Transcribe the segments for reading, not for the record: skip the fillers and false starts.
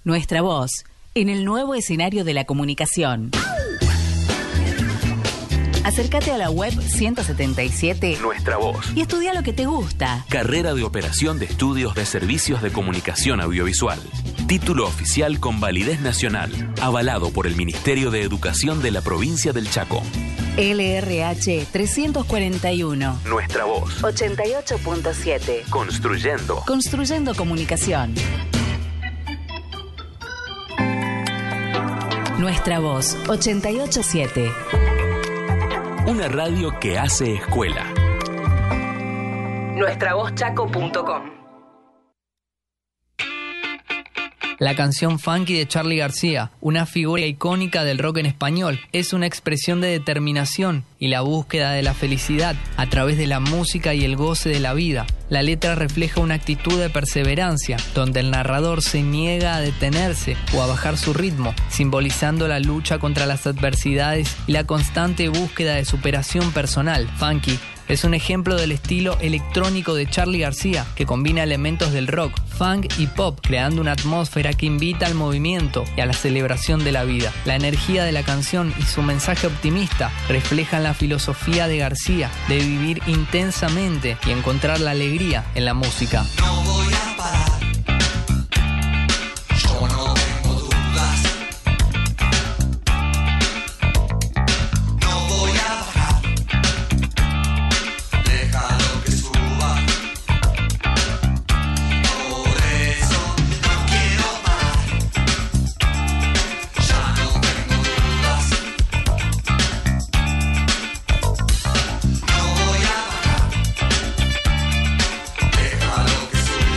Nuestra voz, en el nuevo escenario de la comunicación. Acércate a la web 177 Nuestra Voz y estudia lo que te gusta. Carrera de Operación de Estudios de Servicios de Comunicación Audiovisual. Título oficial con validez nacional, avalado por el Ministerio de Educación de la provincia del Chaco. LRH 341. Nuestra Voz 88.7. Construyendo comunicación. Nuestra Voz 88.7. Una radio que hace escuela. Nuestravozchaco.com. La canción Funky de Charly García, una figura icónica del rock en español, es una expresión de determinación y la búsqueda de la felicidad a través de la música y el goce de la vida. La letra refleja una actitud de perseverancia, donde el narrador se niega a detenerse o a bajar su ritmo, simbolizando la lucha contra las adversidades y la constante búsqueda de superación personal. Funky es un ejemplo del estilo electrónico de Charly García, que combina elementos del rock, funk y pop, creando una atmósfera que invita al movimiento y a la celebración de la vida. La energía de la canción y su mensaje optimista reflejan la filosofía de García de vivir intensamente y encontrar la alegría en la música. No voy a parar. Yo no tengo dudas. No voy a bajar. Déjalo que suba. Por eso no quiero parar. Ya no tengo dudas. No voy a bajar. Déjalo que suba.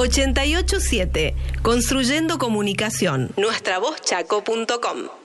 887, Construyendo Comunicación. Nuestravozchaco.com.